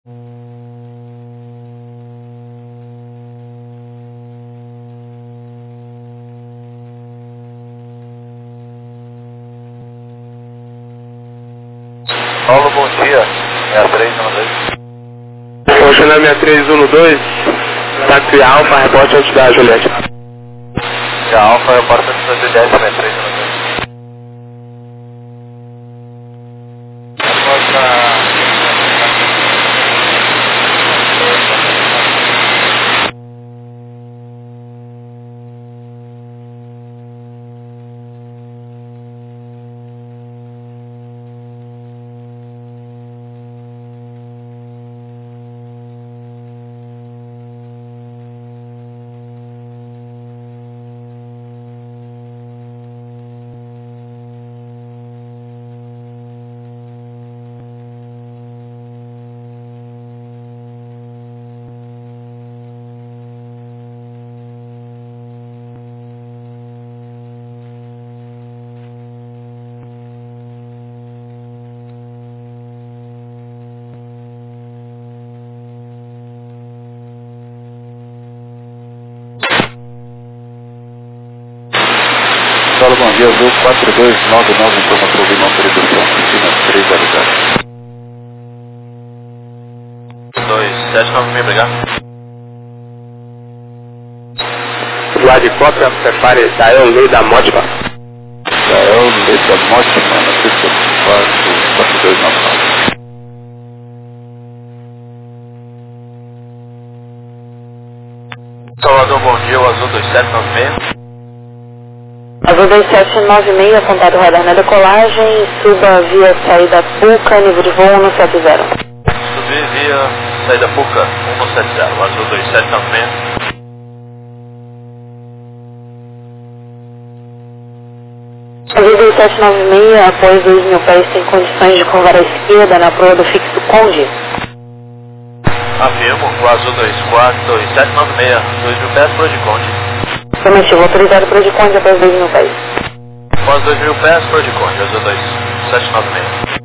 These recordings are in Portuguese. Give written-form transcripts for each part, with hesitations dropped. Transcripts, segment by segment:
Paulo, bom dia. 6312. Funcionário 6312, táxi Alfa, reporte antes da Juliette. Já Alfa, aeroporto de 210, 6312. Paulo, bom dia, Azul 4299, informação de não autorização, Cristina 300. 2796, obrigado. Lá de cópia, prepare Dael Lei da Mótima. Dael Lei da Mótima, na pista 4299. Salvador, bom dia, o Azul 2796. Azul 2796, contato radar na decolagem, suba via saída PUCA, nível de voo 170. Subir via saída PUCA 170, Azul 2796. Azul 2796, após 2.000 pés, tem condições de curvar à esquerda na proa do fixo Conde. Afirmo, o Azul 2796, 2.000 pés, proa de Conde. Afirmativo, autorizado proa de Conde após 2.000 pés. Após 2.000 pés, proa de Conde, Azul 2796.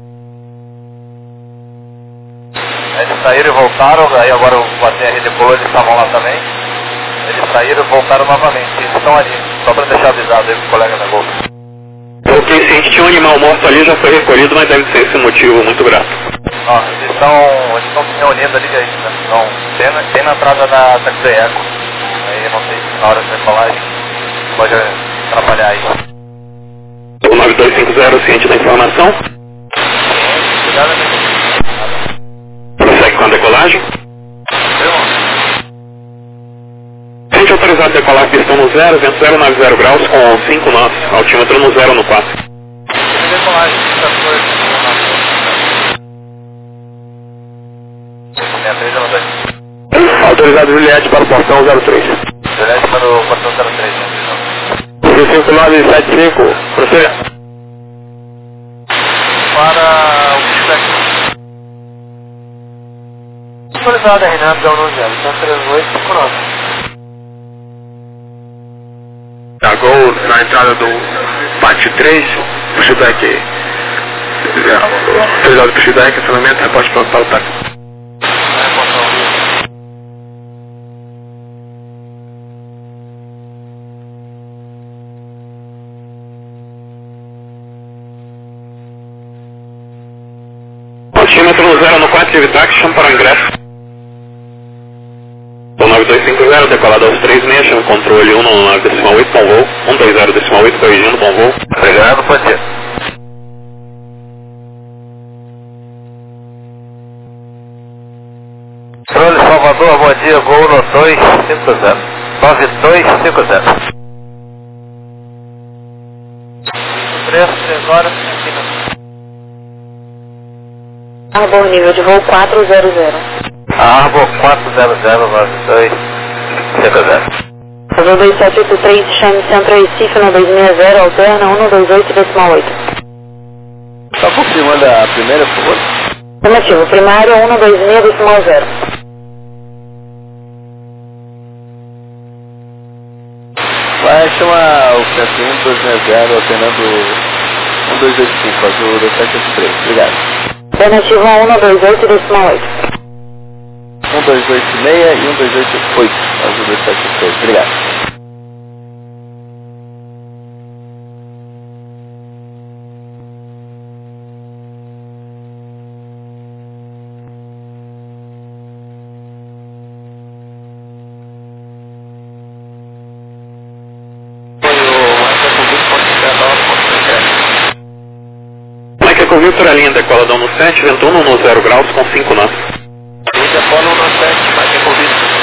Eles saíram e voltaram, aí agora o ATR decolou, eles estavam lá também. Eles saíram e voltaram novamente, eles estão ali, só para deixar avisado aí pro colega da Gol. Ok, se a gente tinha um animal morto ali, já foi recolhido, mas deve ser esse motivo, muito grato. Ó, eles estão se reunindo ali, estão bem na entrada da Taxi Eco. Aí eu não sei se na hora que você falar, a gente pode atrapalhar aí. O 9250, ciente da informação. Obrigado, amigo. Prossegue com a decolagem. Gente autorizado a decolar pistão no 0, vento 090 graus com 5 nós, altímetro no 0 no 4. Decolagem, 6312. Autorizado Juliette para o portão 03. Juliette para o portão 03, né? 5975, proceda. Para o feedback. Autorizado RNAM 090, 13859. Da Gol na entrada do pátio 3, pushback. Autorizado pushback, acionamento, reporte para o táxi. Altímetro no 0 no 4, Evitax, chama para o ingresso. O 9250, decolado aos 36, chama controle 199.8, bom voo. 120.8, corrigindo, bom voo. Obrigado, pode ser. Controle Salvador, bom dia, voo no 250. 9250. 3 horas, aqui no... Arbor, nível de voo 400. Arbor 4009250. Azul 2783, chame Centro Recife no 260, alterna 128.8. Só confirmando a primeira, por favor. Afirmativo, primário 126.0. Vai chamar o centro 1260, alternando 1285, Azul 2783. Obrigado. Alternativo 128.8. 1286 e 1288, azul 276. Obrigado. Victor, a linha decola no 7, vento 1 no 0 graus com 5 nós. Linha decola no 7, Mike Eco Victor.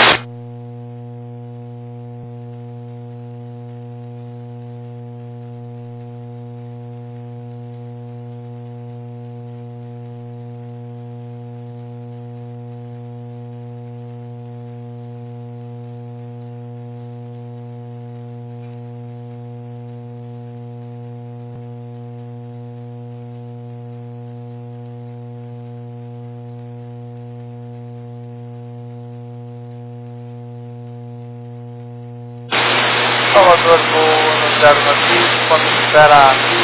Salvador no 095, quando espera aqui,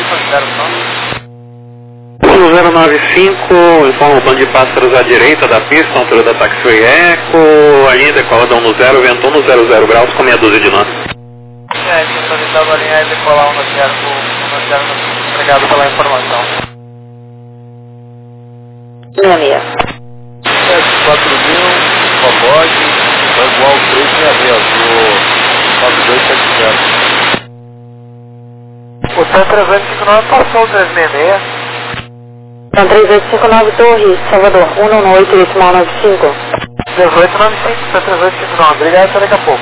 no 095, informa o bando de pássaros à direita da pista, altura da Taxiway Eco, a linha decola no 0, vento no 00 graus com meia dúzia de nós. É, que solicitava a linha decolar no 0, obrigado pela informação. 66. 4.000, Pabode, igual 366, azul 9270. O Tan 359 passou o 366. Tan 3859 Torres, Salvador, 118, decimal 95. 1895, Tan 3859, obrigado, até daqui a pouco.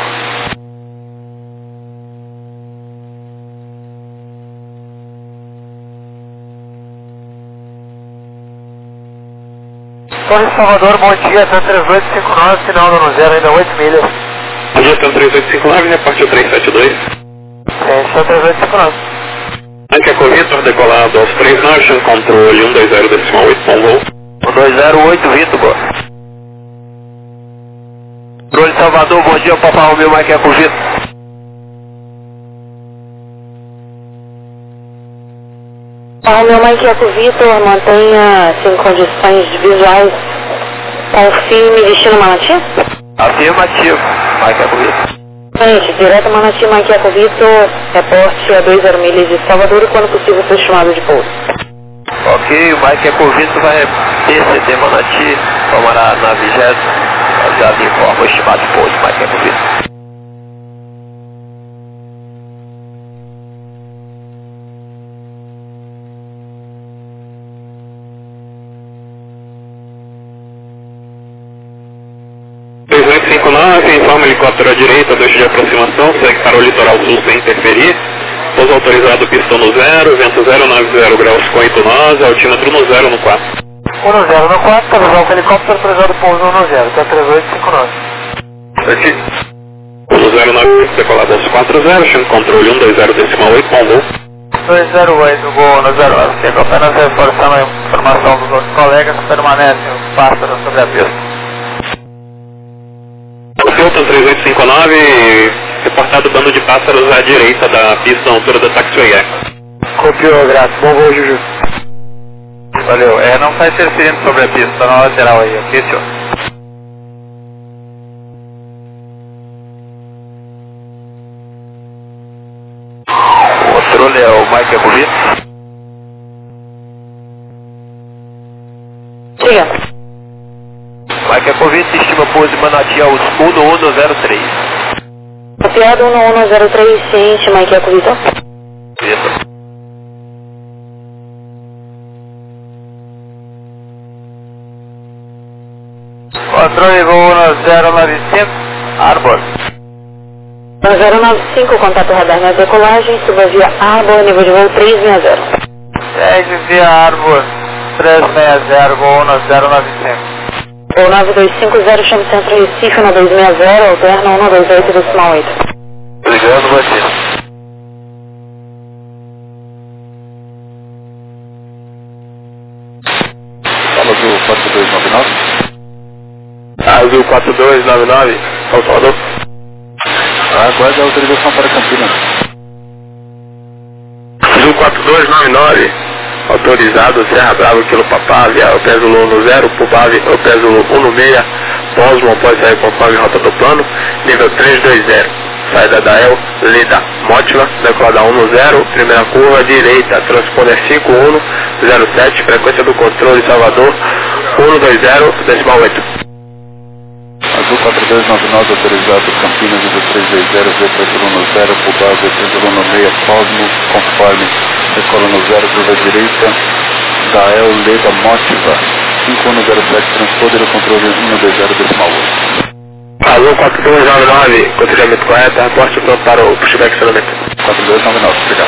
Torres Salvador, bom dia, Tan 3859, final do 0, ainda 8 milhas. Bom dia, Tan 3859, né? Parte 372. Sim, Tan 3859. Mike Eco Victor, decolado aos 3 Norte, controle 120 decimal 8, bom voo. 208, Vitor, boa. Controle Salvador, bom dia, Papai Romeu, Mike Eco Victor. Papai Romeu, Mike Eco Victor, mantenha-se em condições visuais. Confirme destino Manati? Afirmativo, Mike Eco Victor. Gente, direto Manati, Mike Eco Victor, reporte a 20 milhas de Salvador e quando possível seu estimado de pouso. Ok, o Mike Eco Victor vai descender Manati, tomará na 20ª, já lhe informa o estimado de pouso, Mike Eco Victor. Informa helicóptero à direita, deixa de aproximação, segue para o litoral sul sem interferir. Pouso autorizado, pista no 0, vento 090 graus com 8 nós, altímetro no 0 no 4. 10 no 4, avisar o helicóptero autorizado pouso no 0, tá 3859. Aqui. No 095, decolado aos 40, chama controle 120 decimal 8, bom voo. 208, voo no 0, chega apenas reforçando a informação dos outros colegas que permanecem os pássaros sobre a pista. Tan 3859, reportado bando de pássaros à direita da pista, na altura da Taxiway Eco. Copiou, graças. Bom voo, Juju. Valeu. Não está interferindo sobre a pista, está na lateral aí, ok, senhor? O controle é o Mike Eco Victor. Diga. Mike Eco Victor, estima pouso Manati aos 1103. Copiado 1103, ciente, Mike Eco Victor. Victor. Controle voo no 095, Arbor. No 095, contato radar na decolagem, suba via Arbor, nível de voo 360. Segue via Arbor 360, voo no 095. O 9250, chama Centro Recife, no 260, alterna 128 decimal 8. Obrigado, você. Azul 4299. Azul 4299, Salvador. Aguarde a autorização para Campinas. Azul 4299, autorizado, Serra Bravo, Quilo Papá, via o Pésulo no 0, Pubave, o Pésulo 16, Posmo após sair conforme rota do plano, nível 320, saída da El, Leda, Mótiva, decolada 10, primeira curva direita, transponder 5107, frequência do controle Salvador, 120,8. Azul 4299 autorizado Campinas, nível 320, V310, Pubá, V316, Cosmo, conforme, decolando 0, curva direita, Dael, Leda, Mótiva, 5107, transponder o controle 120,8. Azul 4299, controlhamento correto, reporte pronto para o pushback acionamento. 4299, obrigado.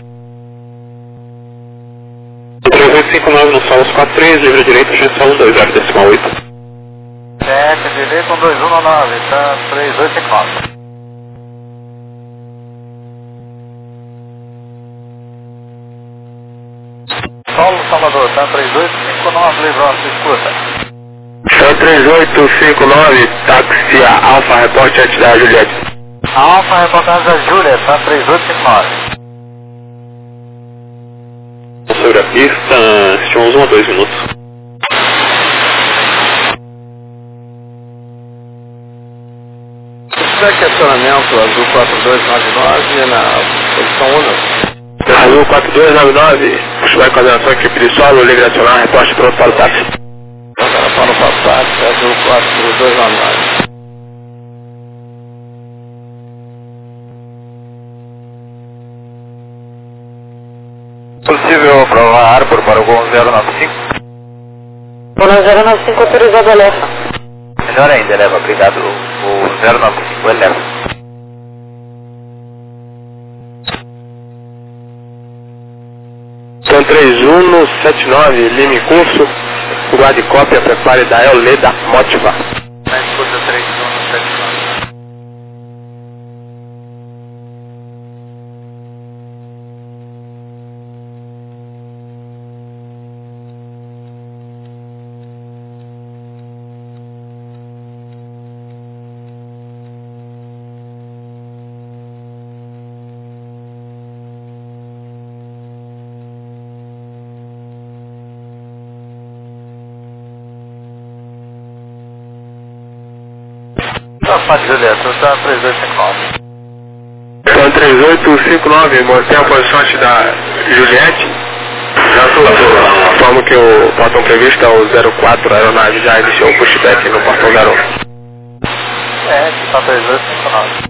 3859 no Solos 43, livre direito, chance 120,8. CF direito 1219, tá 3859. Solo Salvador, tá 3859, Livrosa, escuta. Tá 3859, táxi Alfa, reporte antes da Juliette. Alfa, reportagem da Júlia, tá 3859. Sobre a pista, estimamos 1 a 2 minutos. Pushback acionamento Azul 4299 na posição 1. Azul 4299, pushback coordenação equipe de solo, livre acionar, reporte pronto para o táxi. Para o Passat, Azul 4299. Possível aprovar Arbor para o Gol 095? Gol 095 autorizado, eleva. Melhor ainda, eleva, obrigado. O 095 eleva. São 3179, Lima em curso, guarde cópia, prepare da El Leda, Mótiva. Na escuta 3179. Passat Julieta, está 3259. São 3859, mantém a posição antes da Juliette. Informo que o portão previsto é o 04, a aeronave já iniciou o pushback no portão 01. É, está 3259.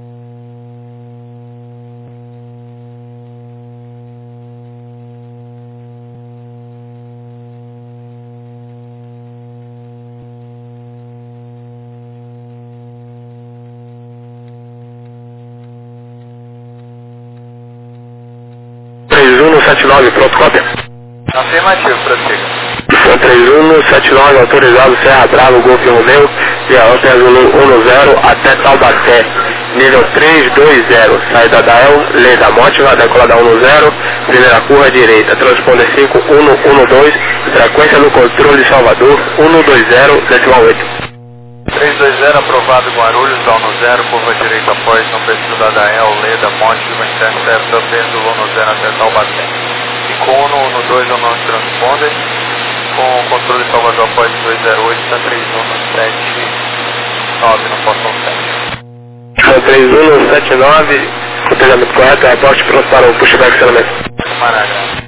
Pronto, cópia. Afirmativo, prossiga. São 3179, autorizado Serra Bravo, Golf Romeu, e a Alta Zulu 10 até Taubaté, nível 320, saída da El, Leda Mótiva, decolada 10, primeira curva direita, transponder 5112, frequência no controle Salvador, 120,8. 320 aprovado Guarulhos, Alno 0, curva direita após, não precisa da El, Leda, Mótiva, intercepta pêndulo no 0 até Taubaté. Icono no 2 ou não transponder, com controle Salvador após 208, está 3179 no portão 7. São 3179, controlhamento correto, reporte pronto para o pushback acionamento. Maravilha.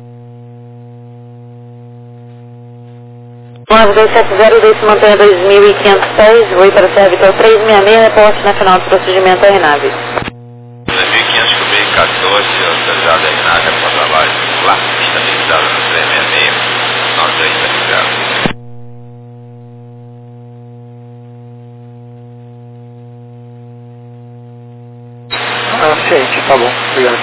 9270, deixe manter 2.500 pés, voo para Serra Vitor 366, reporte na final do procedimento da aeronave. 2.500 cobrir 14, autorizado a aeronave para trabalho lá, estabilizado no 366, final 2 estabilizado. Ciente, tá bom, obrigado.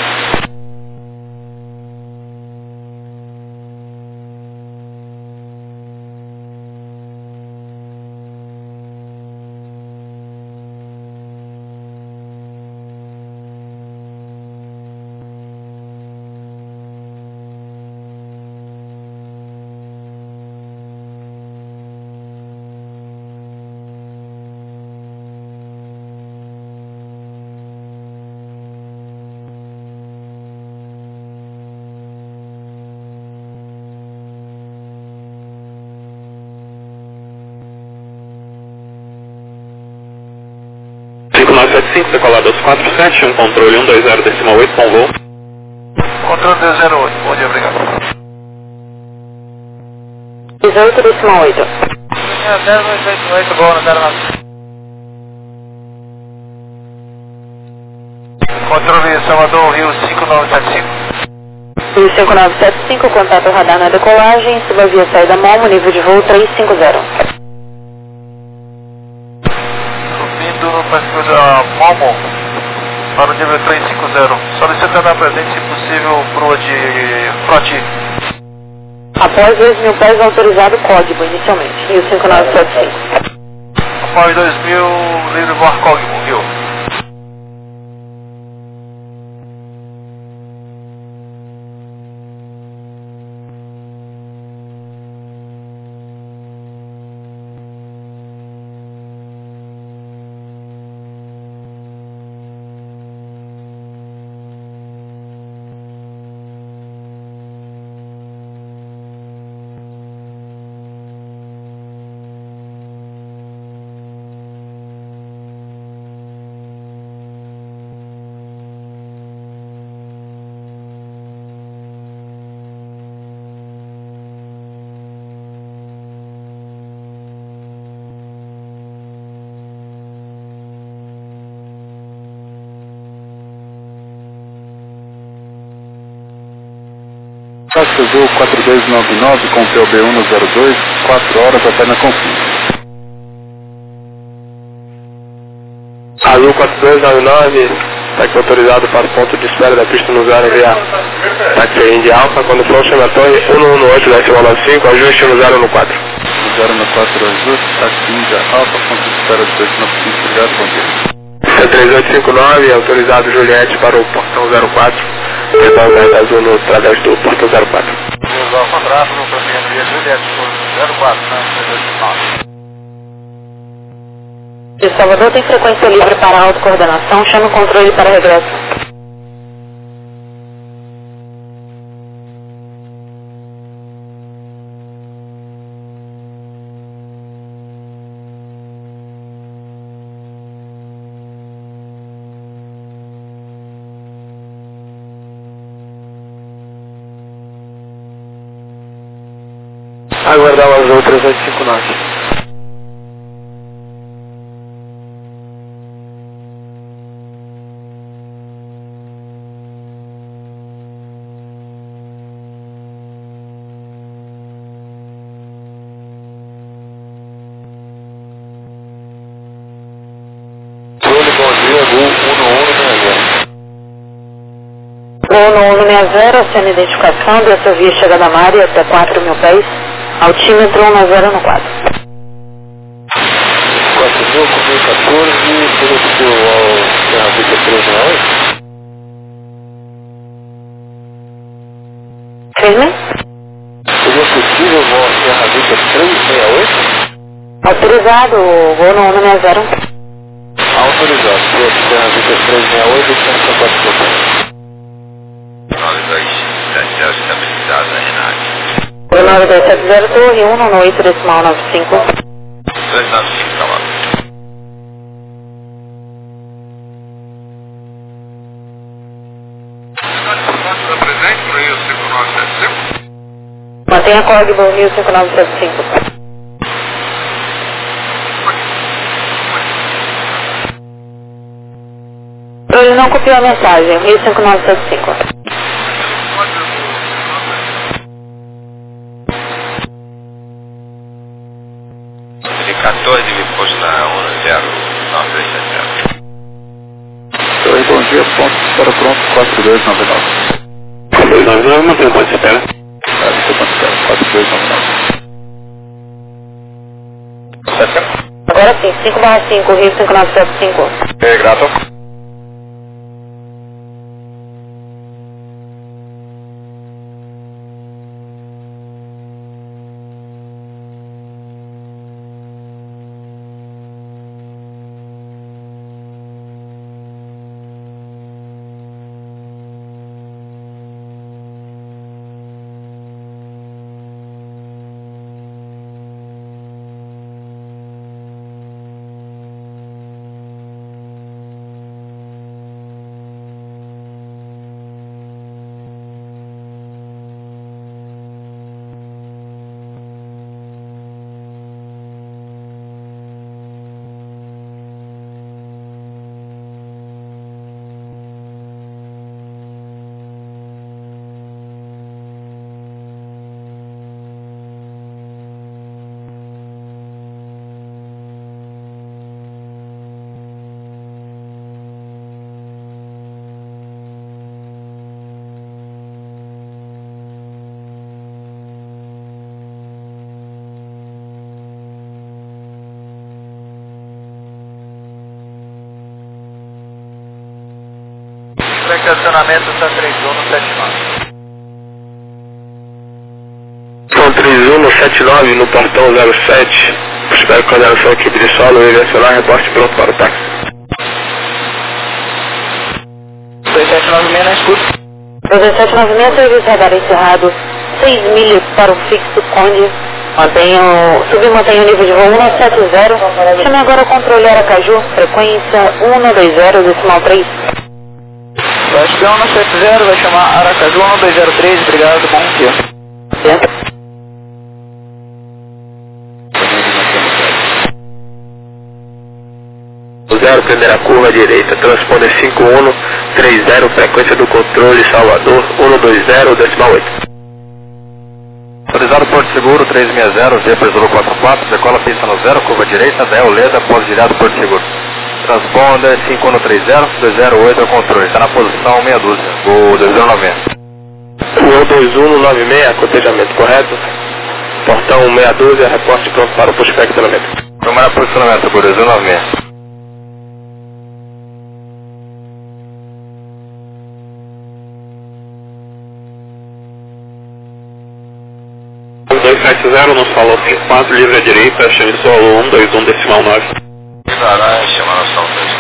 5, decolado 247, um controle 120,8 com voo. Controle 208, bom dia, obrigado. 18,8. 028, bom, não 09. Controle Salvador, Rio 5975. Rio 5975, contato radar na decolagem, suba via saída Momo, nível de voo 350. Subindo no perfil da Momo para o nível 350. Solicitando a presença, se possível, proa de Froti. Após 2.000 pés, autorizado código inicialmente. Rio 5975. Após 2.000, livre voar Cogmo, Rio. Azul 4299 com POB 102, 4 horas até na Confins. Azul 4299, táxi autorizado para o ponto de espera da pista no zero via táxi Indy Alpha, quando for chama a torre 118,95, ajuste no 0 no 4. 0 no 4 ajuste, táxi Indy Alpha, ponto de espera do destino Confins, obrigado, bom dia. 3859, autorizado Juliette para o portão 04. Então, azul no através do portão 04. Usar o contrato no caminho via Juliette, 04, né? 329. De Salvador tem frequência livre para autocoordenação, chama o controle para regresso. Aguardar o azul 3859. Bom dia, Gol 1160. Gol no 160, sendo identificação, dessa via chegada a área até 4.000 pés, altímetro 190 no 4. 4014, direceu ao Serra Vista 368. Firme? Seria possível voar Serra Vista 368? Autorizado, Gol no 160. Autorizado, Serra Vista 368 e 104. 9270 estabilizada, Renate. 9270, torre 198,95. 295, calma. Mantenha código 15975. Ele não copiou a mensagem, 15975. Ele 14 me pôs na 109270. Oi, bom dia, ponto de espera pronto, 4299. 4299, mantém o ponto de espera. Você pode espera, 4299. Agora sim, 5/5, Rio 5975. Grato. estacionamento está 31 no 79. São 31 no 79 no portão 07. Espero que a coordenação equipe de solo e nacional reporte pronto para o táxi. 2796 na escuta. 2796, serviço radar encerrado, 6 milhas para o fixo Conde. Submantenha o nível de voo 170. Chame agora o controle Aracaju, frequência 120, decimal 3. Vai subir 170, vai chamar Aracaju 1203, obrigado, bom dia. Dentro. Zero, primeira curva à direita, transponder 5130, frequência do controle Salvador 120, decimal 8. Autorizado Porto Seguro 360, Zebra 044, decola pista no 0, curva direita, da Leda, pós direto Porto Seguro. Transponder 5130, 208 é o controle, está na posição meia dúzia, voo 2090. Voo 2196, cotejamento correto. Portão meia dúzia, reporte pronto para o pushback treinamento. Primeiro posicionamento, voo 2096. 270 no solo 54, livre à direita, chame solo 121, decimal 9. Declarar e chamar a sala 3.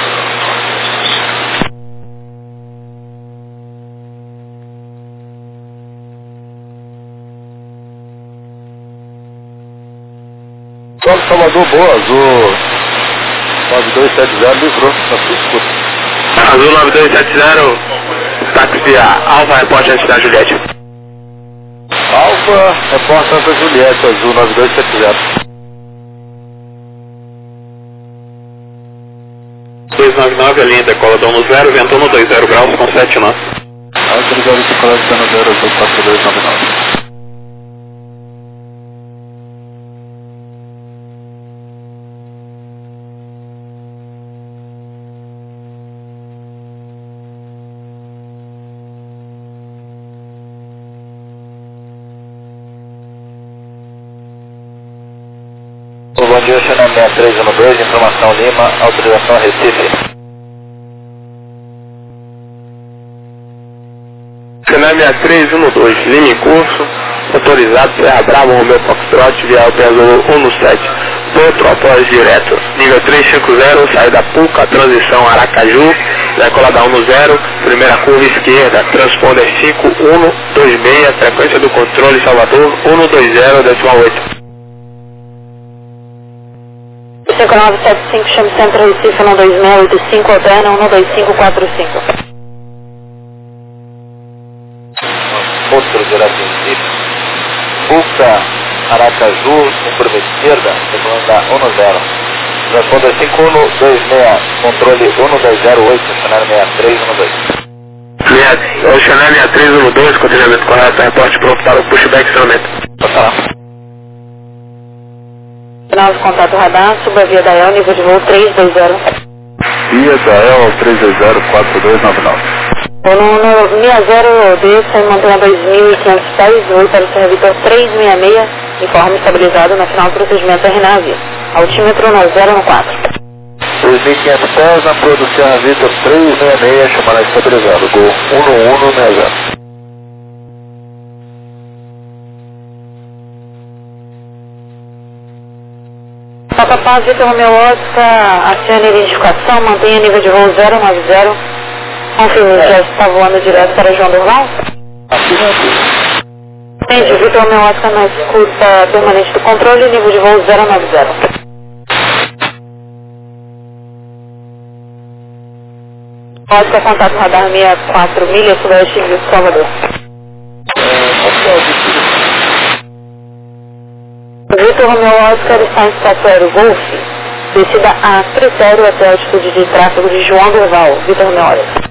Solo Salvador, boa, azul 9270, livrou, na sua escuta. Azul 9270, táxi Alfa, reporte antes da Juliette. Alfa, repórter Santa Juliette, azul 9270. 299, a linha decola da 10, ventou no 20 graus com 7 nós. Autorizado de coleta no 0, azul 4299. Bom dia, Xanã 6312, informação Lima, autorização Recife. Xanã 6312, linha em curso, autorizado Serra Brava, Romeu Foxtrot, via Alpeazolo 117, Petrópolis direto, nível 350, saída Puca, transição Aracaju, decola da 10, primeira curva esquerda, transponder 5126, frequência do controle Salvador 120, decimal 8. 5975, chame Centro Recife 12685, alterna 12545. Outro direto Recife. Puca, Aracaju, curva esquerda, declarando da 10. Transponder 5126, controle 1208, cenário 6312. O Chanel 6312, continuamento correto, reporte pronto para o pushback treinamento. Final de contato radar, suba via Dael, nível de voo 320. Via Dael 320-4299. No 60 desça e mantenha 2.500 pés, voo para o Sr. Vitor 366, informe estabilizado na final do procedimento RNAV. Altímetro no 014. 2.500 pés na produção Vitor 366, chamará estabilizado, gol 1160. Papapá, Vitor Romeu Oscar, acione a identificação, mantenha nível de voo 090. Confirme que já está voando direto para João Durval. Gente, Vitor Romeu Oscar na escuta permanente do controle, nível de voo 090. Oscar, contato radar 64 milhas, sudoeste de Salvador. Vitor Romeu Oscar está em espaço aéreo Golf, descida a critério até a altitude de tráfego de João Durval. Vitor Romeu Oscar.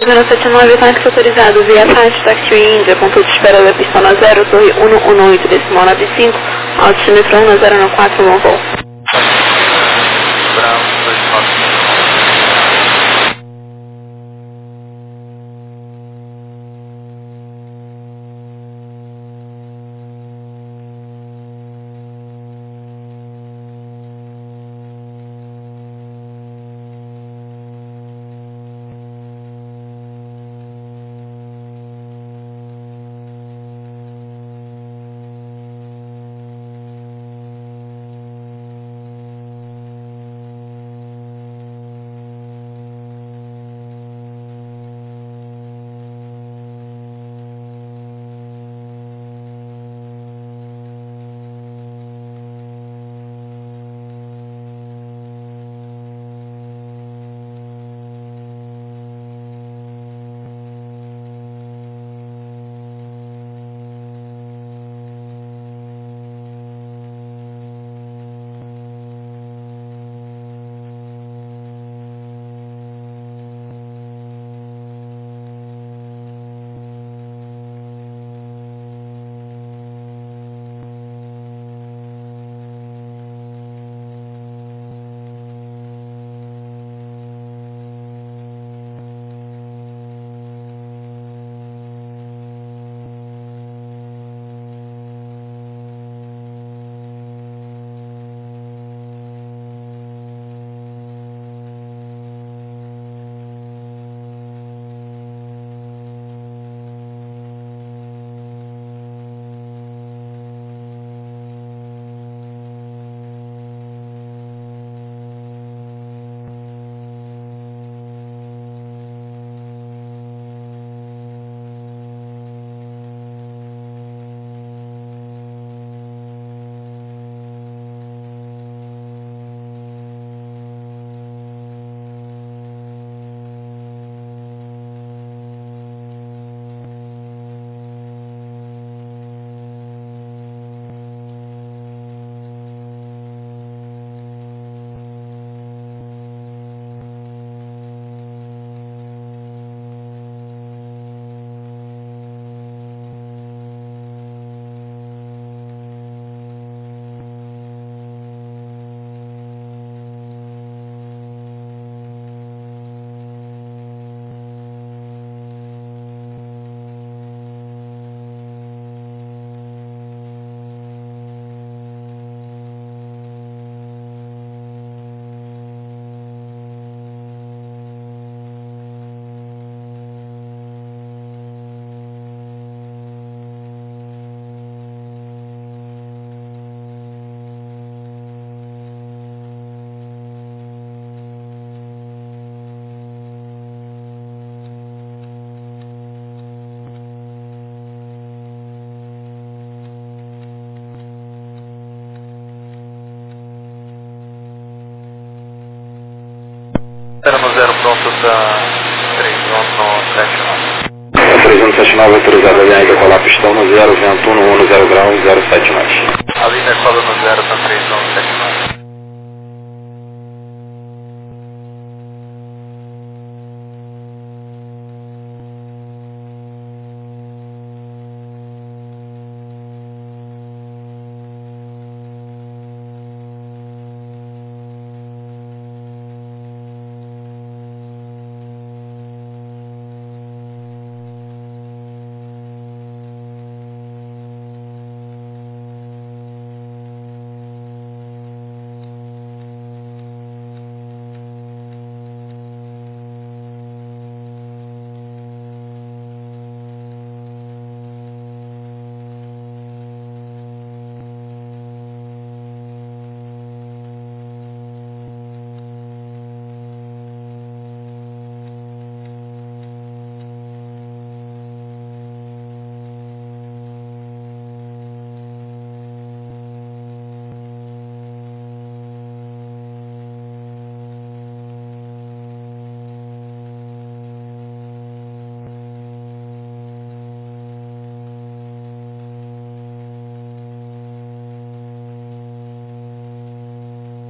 079, táxi autorizado via Fast Taxi Índia, ponto de espera da pista na 0, torre 118, decimal 95, altitude 1014, bom voo. Bravo, 295. Espera no 0 pronto da 3179. 3179 autorizado a linha decolar pistão no 0, vento 110 graus, 07 mais. A linha decola no 0 da 3179.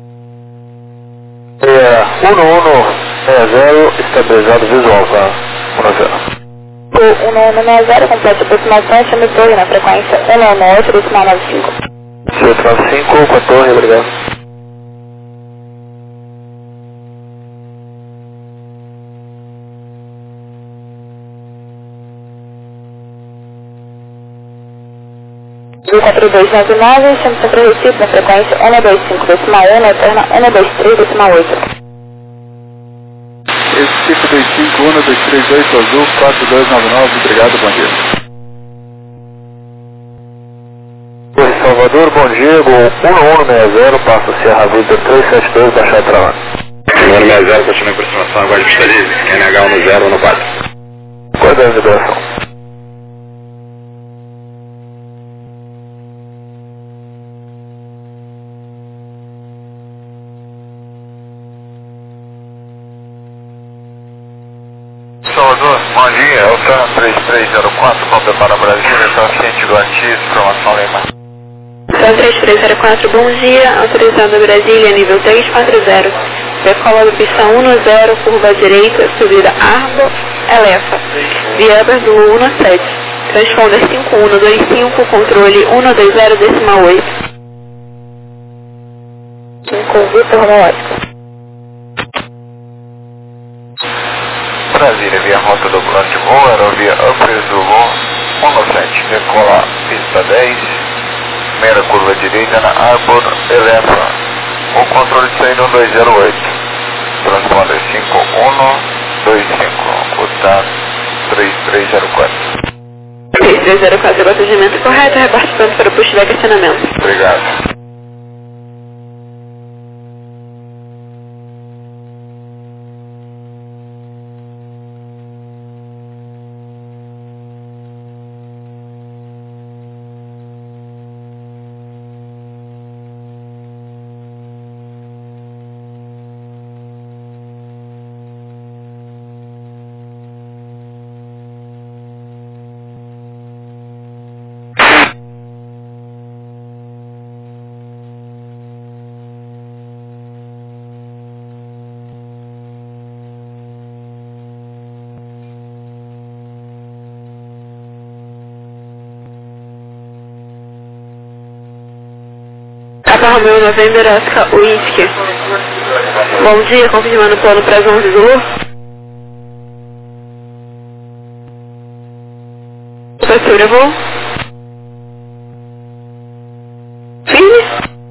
É, 1160, estabilizado visual, tá? 1960, complete aproximação, chame torre na frequência 198, decimal 95. Central 5 com a torre, obrigado. Sul 4299, chame Centro Recife na frequência 125, decimal 1, na eterna 123, decimal 8. Recife 25, 1238 Azul, 4299, obrigado, bom dia. Salvador, bom dia, Gol 1160, passa Serra Vida 372, baixar para lá. Número 60, continua em aproximação, aguarde pista livre, QNH 1014. Qual é a vibração? Salvador, bom dia, é o Tan 3304, Copa para Brasília, está ciente do ATIS, informação Lima. Tan 3304, bom dia, autorizado Brasília, nível 340, decola do pista 10, curva direita, subida Arbo, Elefa, Viebas do 17, transponder 5125, controle 120, decimal 8. Vitor Romológico. Brasília, via rota do plano de voo, aerovia Upper Zulu 17, decola pista 10, primeira curva direita na Arbor Elefa, o controle de saída 1208, transponder 5125, o TAN 3304. 3304, atendimento correto, reparticipando para o pushback e acionamento. Obrigado. Papa Romeo November Oscar Whisky. Bom dia, confirmando o plano para as 11 Zulu. Sobrevoo. Firme.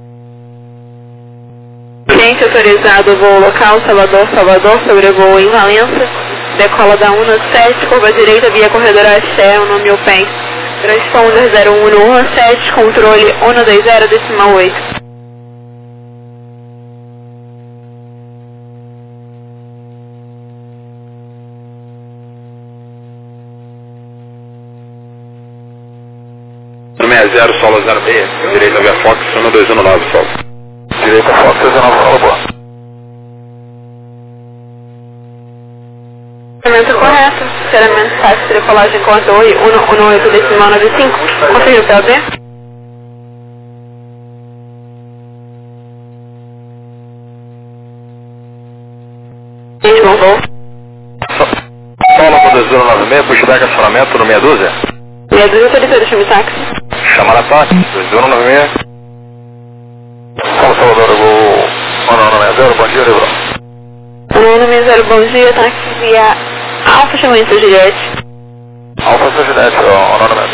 Cliente autorizado, voo local, Salvador, sobrevoo em Valença. Decola da 17, curva direita, via corredor Axé, o nome Open. Transponder 01117, controle 120, decimal 8. Número 60, solo 06, direita via Fox 1219, solo. Direita Fox 19, solo, boa. Acionamento correto, acionamento táxi, tricolagem com a torre 118, decimal 95. Confirme o PLD. Bom voo. Solo com 2096, pushback acionamento no meia dúzia. Meia dúzia autorizado, chame táxi. Chamar a táxi, 2096. Salvador, Gol 1160, bom dia, Lebron. 190, bom dia, táxi via Alfa, chamando seu Juliette. Alfa Juliette, 1160.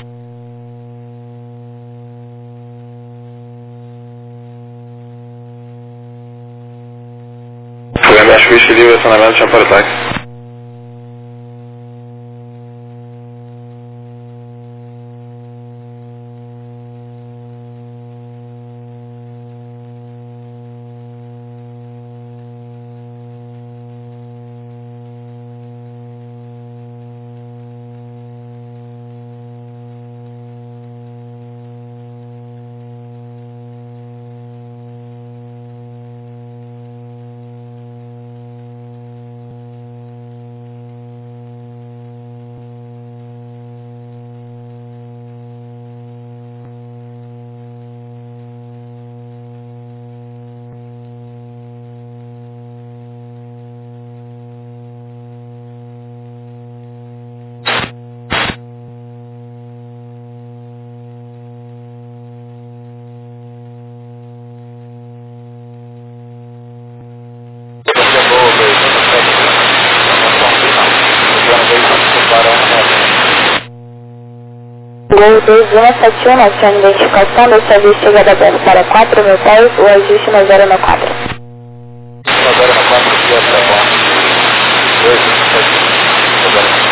Foi a minha ficha livre, acionamento, chamar o táxi. Gol 2171, na sua identificação da sua via chegada aberta para 4.000 pés, o ajuste na 094. Na 094, aqui até lá. 2, 7,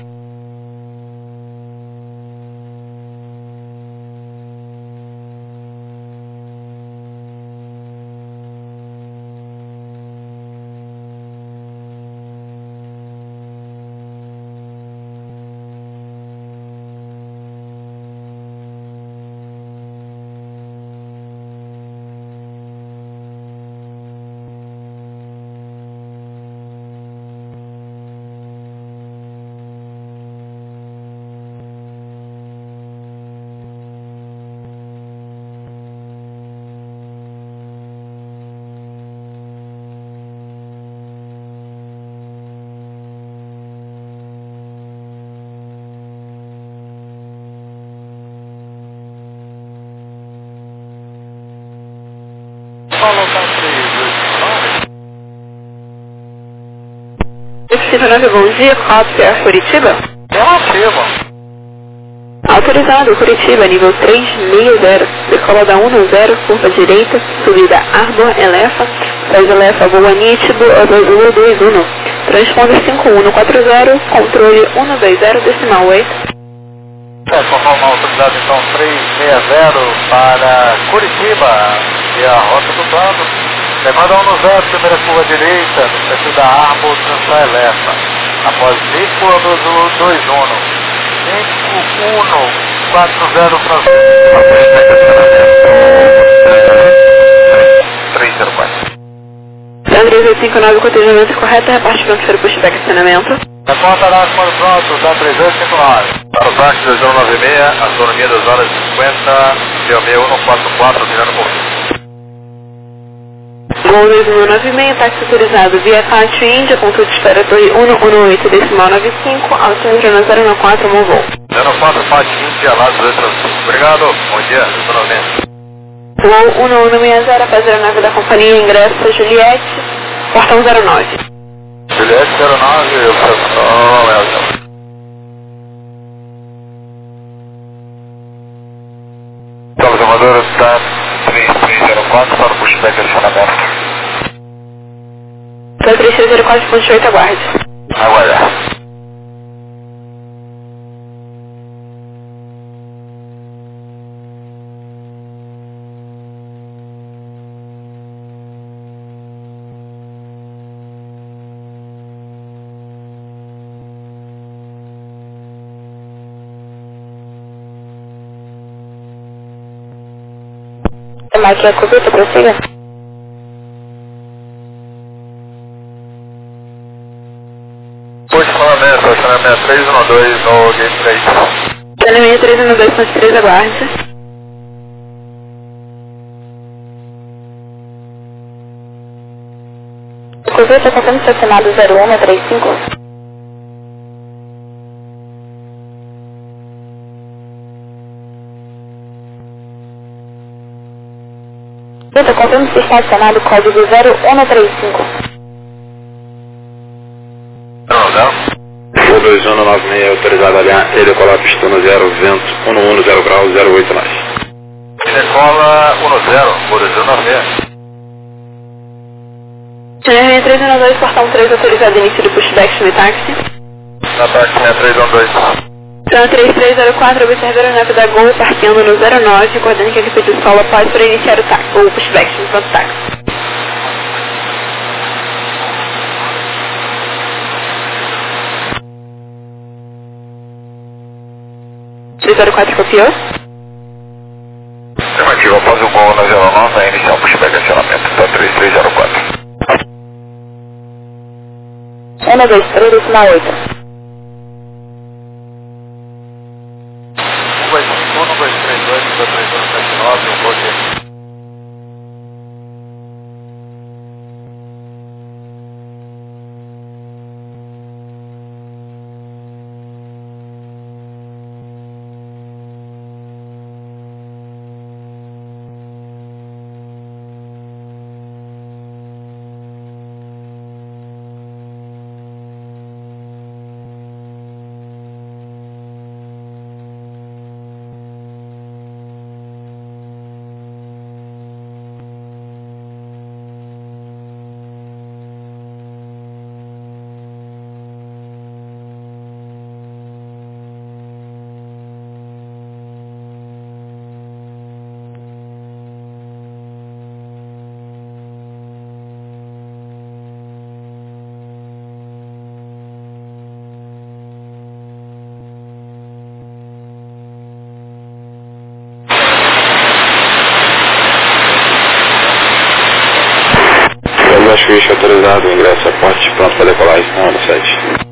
Bom dia, Copa Curitiba. Relativo. Autorizado, Curitiba, nível 360, decola da 10, curva direita, subida Arbor, Elefa, pós Elefa, voa nítido, Azul 21, transponder 5140, controle 120, decimal 8. Conforme autorizado então 360 para Curitiba, e a rota do plano. Demanda 10, primeira curva direita, no sentido da Arbor, Transar Elefa. Após curva do Azul 21. 5140 304. 3859, cotejamento correto, reparte financeiro pushback estacionamento. Na conta da comando pronto, da 3859. Para o táxi 2096, autonomia 2 horas e 50, GO6144, virando por Gol 2096, táxi autorizado via Pátio Índia, ponto de espera Torre 118, decimal 95, autoentra na 094, voo. 04, Pátio Índia, lá 235. Obrigado, bom dia, 290. Gol 1160, para a aeronave da companhia, ingresso Juliette, portão 09. Juliette 09, operação Elton. Estamos amador, está 3304 para o pushback acionamento. Para 3304.8, aguarde. Aguardar. Aqui a cobertura, prossiga. Posicionamento, acionamento 312 no gate 3. Acionamento 312.3, aguarde. Cobertura, conforme estacionado 0135. Confirme se está acionado o código 0135. Voo 2196, autorizado a alinhar, ele decola a pista no 0, vento, 110 graus, 08 nós. Decola 10, voo 2196. Channel 312, portão 3, autorizado início do pushback no táxi. Na táxi 6312. Então 3304, observe a aeronave da Gol parqueando no 09, recordando que a equipe de solo pode para iniciar o pushback no próprio táxi. 304 copiou? Afirmativa, após o gol na 09, vai iniciar o pushback acionamento, está 3304. 123, decimal 8. 12332, 3279, bom dia. Fish autorizado, ingresso a ponte, pronto para decolagem, no 7.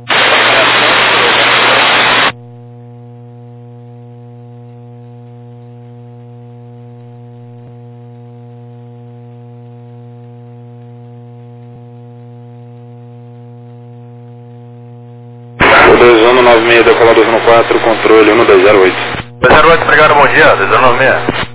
O 2196, decolado 214, controle 1208. 208, obrigado, bom dia, 296.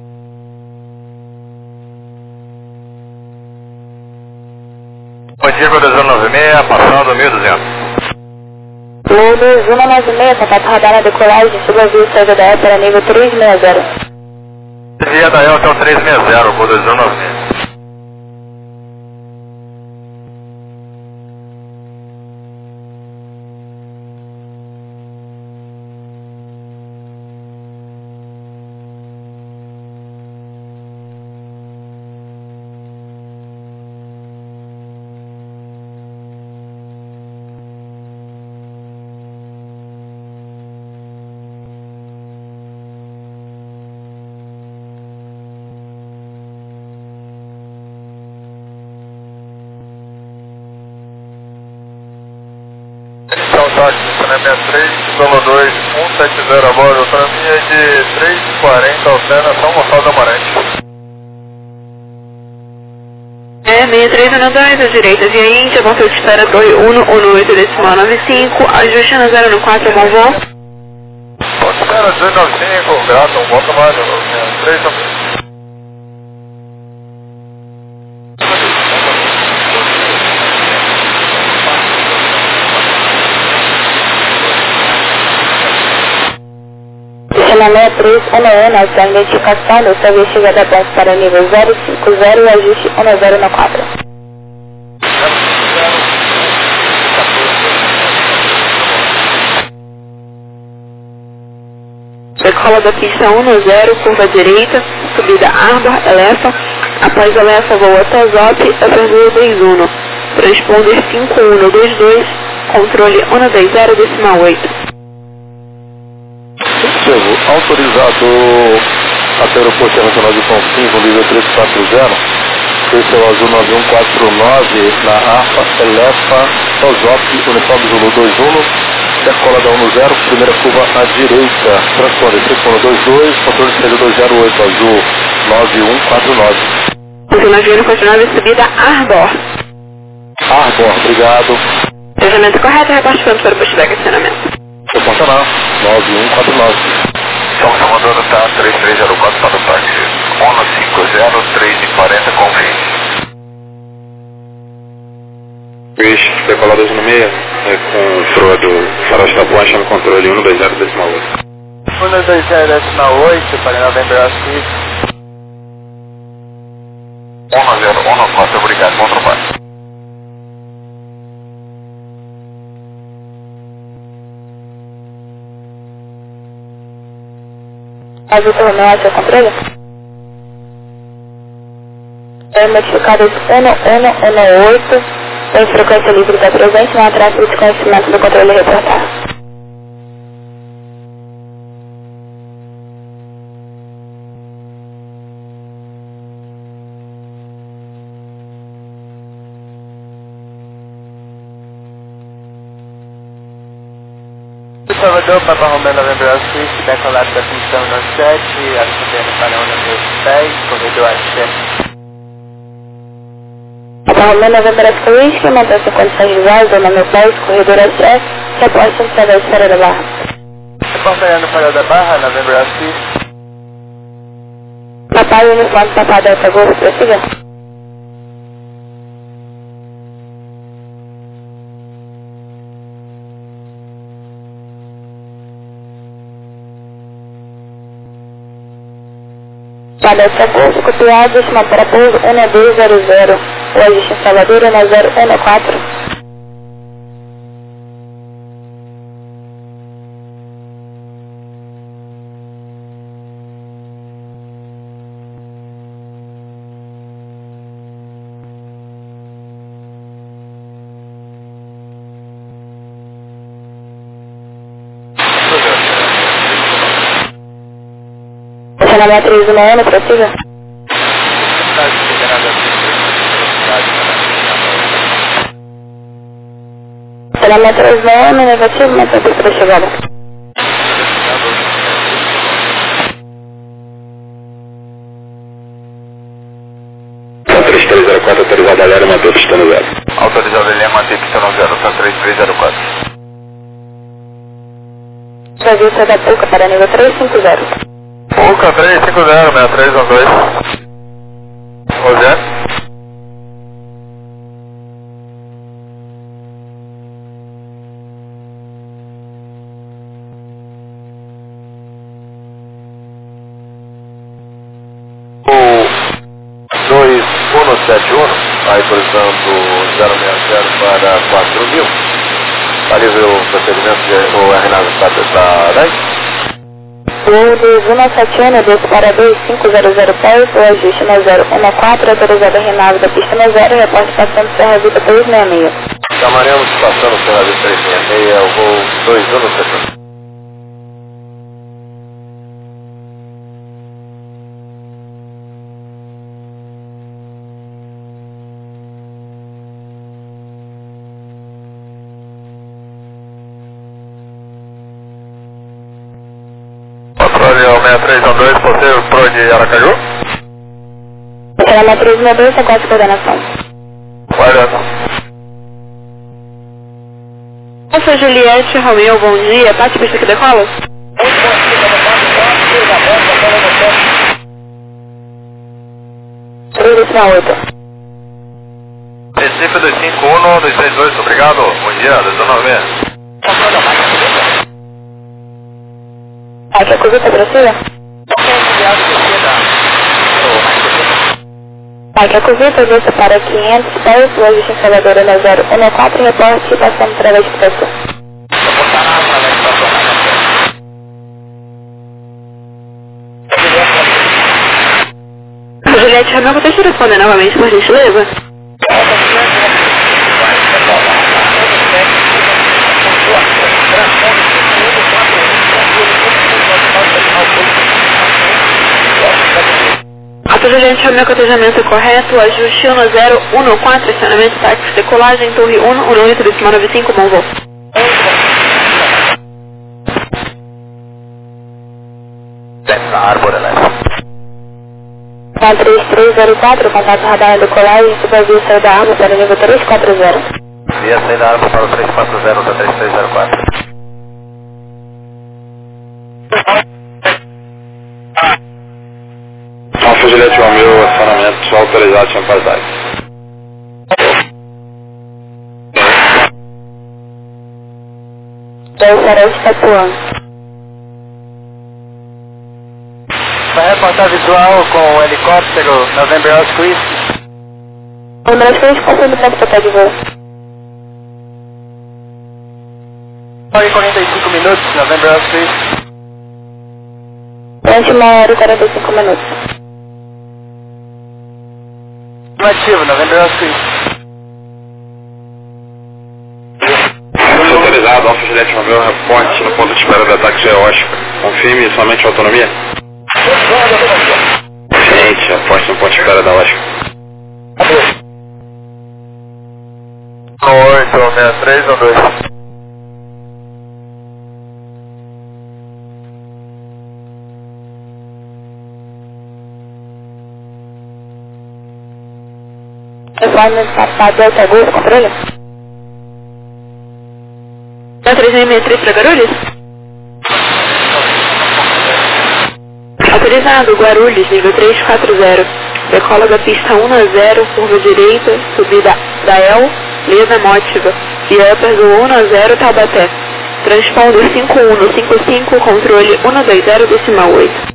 Bom dia, 296, passando 1200. O 2196, contato radar na decolagem, chegou a vir saída da EL para nível 360. Via da EL até o 360, por 296. Então, táxi, Cinemia 3, Solo 2, 170 a bordo, para mim é de 3h40, alteração Gonçalo da Amarante. 6312, à direita, via Índia, bom fio de espera 2118,95, ajuste na 014, bom voo. Pode ser a 295, grato, bom trabalho, 3 também. Na 6311, a identificação do serviço chegada da ponte para nível 050 e ajuste 1094. Decola da pista 10, curva direita, subida Arbor, Elefa, após Elefa voa até Zop, Upper 21, transponder 5122, controle 110,8. Autorizado até o aeroporto internacional de Confins, no nível 340, esse é o Azul 9149, na AFA, Elefa, Sozop, uniforme Zulu 21, decola da 10, primeira curva à direita, transponder 5122, controle de 208, Azul 9149. O navio continuava em subida Arbor. Arbor, obrigado. Cruzamento correto, reporte pronto para o posto de estacionamento. Proporcional, 9149. Então, comandando tá 3304 para o táxi 150, 3h40, Confins. Fish, decolado 296, com Frodo, faróis da ponte no controle 120,8. 120,8, para November Assis. 1014, obrigado, bom trabalho. Azul Romeo, seu controle? É modificado 1118, tem frequência livre da presente, não há traço de conhecimento do controle reportado. Salvador, Papa Romeo November Assis, decolado da função no 7, ascendendo para o número 10, corredor A7. Papa Romeo November Assis, que mantém-se em condições de voz, o número 10, corredor A7, reposta de saber de Fora da Barra. Acompanhando Fora da Barra, November Assis. Papai, uniforme, Papai Delta Golf, prossiga. Delta Golf, copiado, estima para pouso 1200, o ajuste em Salvador 1014. Na matriz 1 ano, prossiga. Parâmetros nome negativo, mantém para chegada. São 3304, autorizado a Lera, mantém pista no zero. Autorizado Lima, mantém pista no zero, São 3304. Brasil, sai da PUCA para nível 350. PUCA 350, 6312. Rogério. O 2171, autorizando 060 para 4000. Valeu o procedimento de o Renato está 10. O 2171, desce para 2500 pés, o ajuste no 014, autorizado Rinaldo da pista no 0, reporte passando Serra Vita 366. Chamaremos passando Serra Vita 366, o voo 2171. Controle ao 6312, possível pro de Aracaju. Parâmetros 362, sequência de coordenação. Guarda. Alfa Juliette, Romeu, bom dia. Pátio pista que decola? Recife 251, 232, obrigado. Bom dia, 19. Aqui a covita precisa? Aqui a covita desce para 500 pés, o ajuste instaladora no 014, reporte passando através de estação. Juliette, Romeu, vou ter que responder novamente, por gentileza? Alfa Juliette, Romeu, cotejamento correto, ajuste 1014, acionamento táxi, decolagem, torre 1, 1895, bom voo. Na Árvore, né? 3304, contato radar decolagem, Brasil, sair da Árvore para nível 340. Via sair da Árvore para o 340, da 3304. Alfa Juliette Romeu, acionamento autorizado sem paisagem. Sarete Itapuã. Vai reportar visual com o helicóptero November Oscar East. November Oscar East, passando o tempo total de voo. 45 minutos, November Oscar East. Durante 1h e 45 minutos. Ativo, November Oscar East. Autorizado, Alfa Juliette Romeu, reporte no ponto de espera do ataque geótico. Confirme somente a autonomia? Gente, reporte no ponto de espera da Oscar. 86312. Conforme passar Delta Gol, controle? 3663 para Guarulhos? Autorizado, Guarulhos, nível 340. Decola da pista 1 a 0, curva direita, subida da El, Leda Mótiva. E upper do 1 a 0, Taubaté. Transponder 5155, controle 120,8.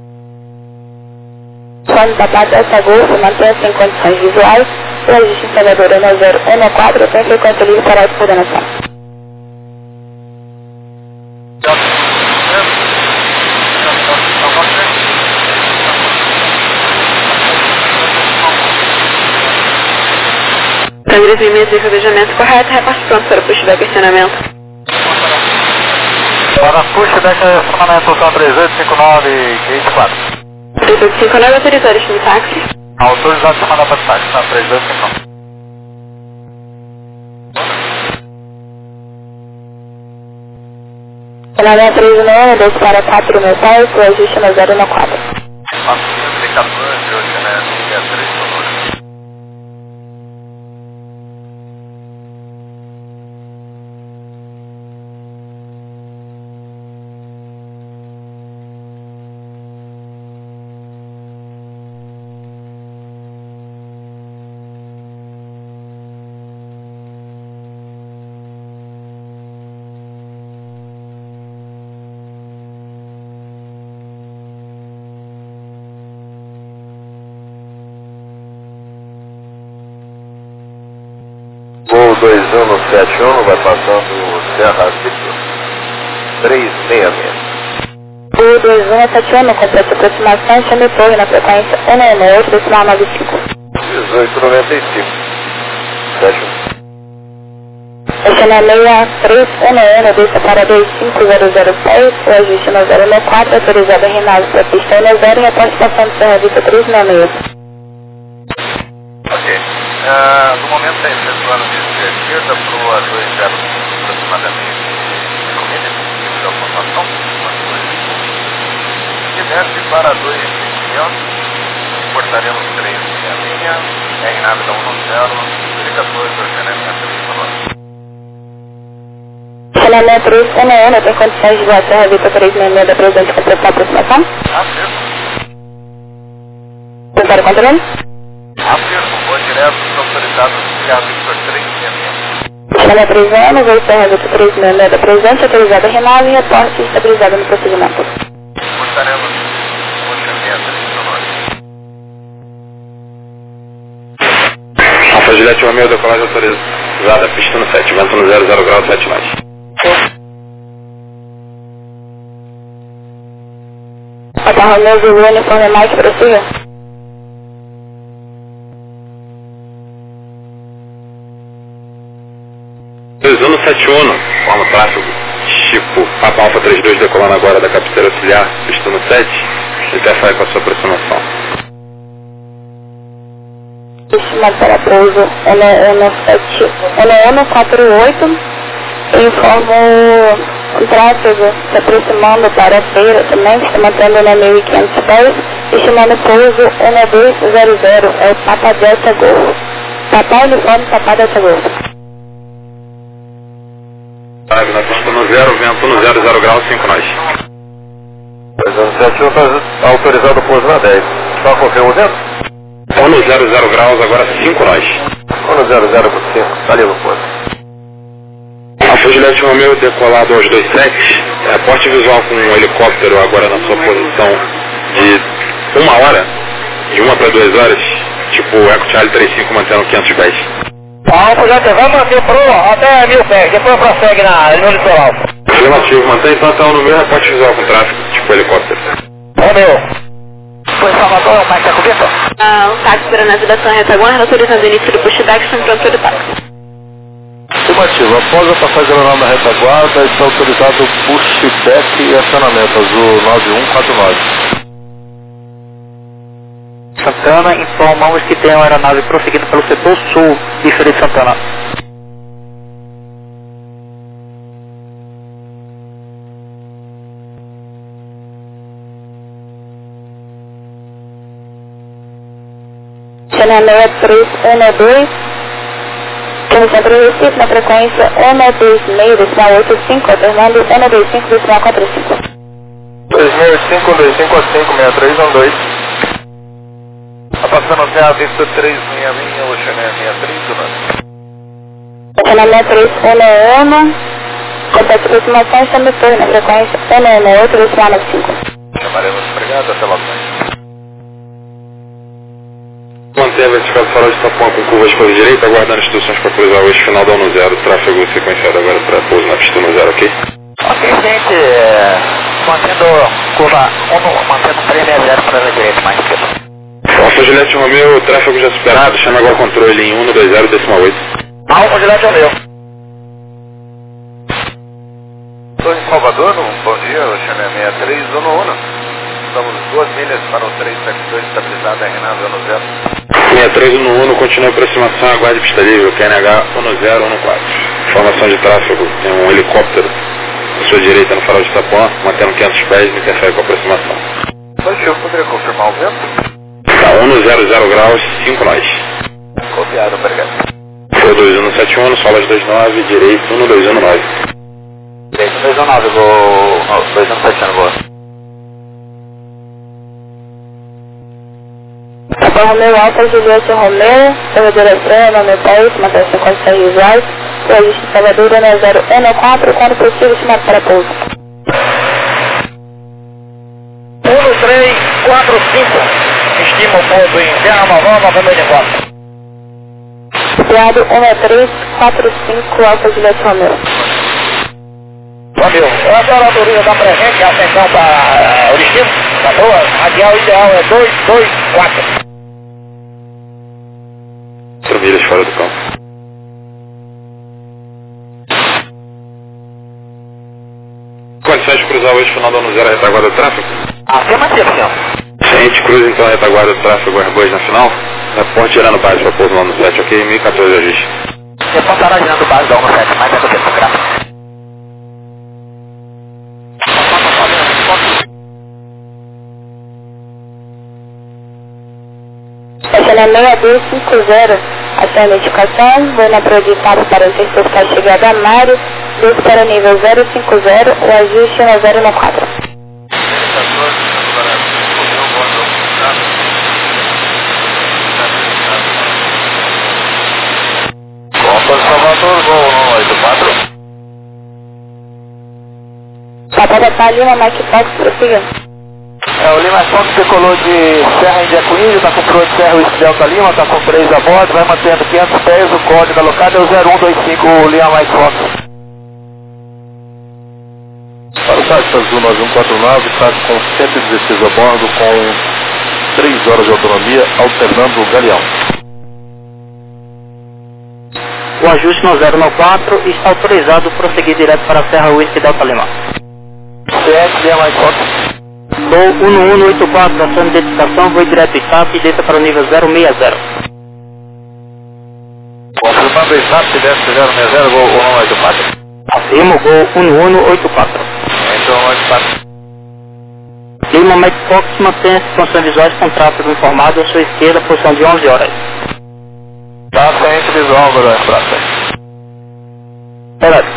Quando tapado essa golfa, mantenha-se em condições visuais, o ajuste instaladora no 014, tem frequência livre para a coordenação. Agradecimento de rodejamento correto, repasse pronto para pushback acionamento. Para pushback acionamento, são 3859 Gate 4. 3859, autorizado de táxi. Autorizado de chamada para táxi, tá? 3259. Chama 311, 2 para 4 mil pés, o ajuste no 014. C14, Oceané 63, sonora. Voo 2171 vai passando Serra Victor 366. Voo 2171, completa aproximação, chame torre na frequência 198, decimal 95. 1895. Fecha. Oceané 6311, desça para 25006, o ajuste no 094, autorizado a Rinaldo para pista 10 e a participação de Serra Victor 366. Ok. No momento está efetuando desde a esquerda para o A205, aproximadamente 5 milhas, devido à formação, e desce para 2,5, portaremos 366, em nave da 10, C14, Oceané 63, sonora. Oceané 311, tem condições de voar Serra Victor 366 da presidente completar a aproximação? Acerto. Tentar o controle? Acerto, voo direto, autorizado Serra Victor 366. Oceané 311, voo Serra Victor 366 da presidente, autorizada a Rinaldo e reporte estabilizado no procedimento. Portaremos Oceané 63, sonora. Alfa Juliette Romeo, decolagem autorizada, pista no 7, vento no 00 grau 7 mais. Alfa Romeo, Zulu, uniforme Mike, prossiga. Zulu 71, forma tráfego, tipo Papa Alfa 32 decolando agora da cabeceira auxiliar, pista no 7, interfere com a sua aproximação. Estimado para pouso 148, informo o tráfego se aproximando para a feira também, que está mantendo na 1500 pés, estimando pouso 1200, é o Papa Delta Golf. Papa uniforme, Papa Delta Golf. Na pista no 0, vento no 00 grau 5 nós. 271 está autorizado o pouso na 10. Só confirma dentro? 1 no 00 graus, agora 5 nós. 1 no 00 por 5, está livre o pouso. Alfa Juliette Romeo decolado aos 27, porte visual com um helicóptero agora na sua posição de 1 hora, de 1 para 2 horas, tipo Eco Charlie 35 mantendo 510. Alfa Juliette, vai manter até 1000 pés, depois prossegue no litoral. Afirmativo, mantém então até no meu reporte visual com tráfego, tipo helicóptero. Romeu. Foi Salvador, como é que está coberto? Um táxi para navegação retaguarda, autorizando o início do pushback, sem pronto de táxi. Afirmativo, após a passagem aeronave na retaguarda, está autorizado o pushback e acionamento, azul 9149. Santana, informamos que tem uma aeronave prosseguindo pelo setor sul de Feira de Santana. Oceané 6312, temos centro de Recife na frequência 126, decimal 85, alternando 125, decimal 45. 2005, 125, 6312. Está passando Serra Victor 366, Oceané 63, né? Oceané 311, completa aproximação, chame torre na frequência 198, decimal 95. Chamaremos obrigado, até logo mais. Manter a vertical do farol de tapão com curvas para a direita, aguardando instruções para cruzar o eixo final da 10, tráfego sequenciado agora para pouso na pista 10, ok? Ok, gente, mantendo curva 1, mantendo 360 para a direita mais cedo. Alfa Juliette Romeo, tráfego já superado, chama agora controle em 120, decimal 8. Alfa Juliette Romeo. Estou em Salvador, bom dia, Oceané 6311. Estamos 2 milhas para o 372, estabilizado em Rinaldo 10. 6311, continua a aproximação, aguarde pista livre, QNH 1014. Informação de tráfego, tem um helicóptero à sua direita no farol de Itapuã, mantendo 500 pés, me interfere com a aproximação. Positivo, poderia confirmar o vento? Tá 100 graus, 5 nós. Copiado, obrigado. Foi 2171, solas 29, direito 1219. Direito 219, vou... Não, 217, vou. Papa Romeu Alfa, Juliette Romeu, pela direção, nome 10, matéria 56 visuais, o ajuste de Salvador é 014, quando possível, estimado para pouso. 1345, estima o pouso em Serra Nova, Nova Medicópolis. Piado 1345, Alfa, Juliette Romeu. Romeu, a senhora autoriza da presente a ascensão para o destino? Tá boa? Radial ideal é 224. 4 milhas fora do campo. Condições de cruzar hoje final da 10 a retaguarda do tráfego? Afirmativo, senhor. Se a gente cruza então a retaguarda do tráfego Airbus na final, reporte girando base para pouso no 7, ok? 1014 ajuste. Reportará girando base da 17, mais é do que essa graça. Estacionamento 6250, ação identificação, vou na projetada para o terceiro para a chegada a Mário, 2 para nível 050, o ajuste é 014. Copa Salvador, voo 184. Papa da Lima, Mike Fox, prossiga. O Lima Fox decolou de Serra Índia Coelho, está com proa de Serra West Delta Lima, está com 3 a bordo, vai mantendo 500 pés, o código alocado é o 0125, o Lima Mike Fox. Para o táxi azul 9149, está com 116 a bordo, com 3 horas de autonomia, alternando o galeão. O ajuste no 094 está autorizado prosseguir direto para a Serra West Delta Lima. CS, Lima Mike Fox. Voo 1184, ação de identificação, voo direto SAP e desça para o nível 060. Confirmando o SAP, se desce 060, voo 184. Afirmo, voo 1184. Então 184. Lima Mike Fox mantém as funções visuais com tráfego informado à sua esquerda, posição de 11 horas. Tá frente visual, agora, pra frente. Verdade.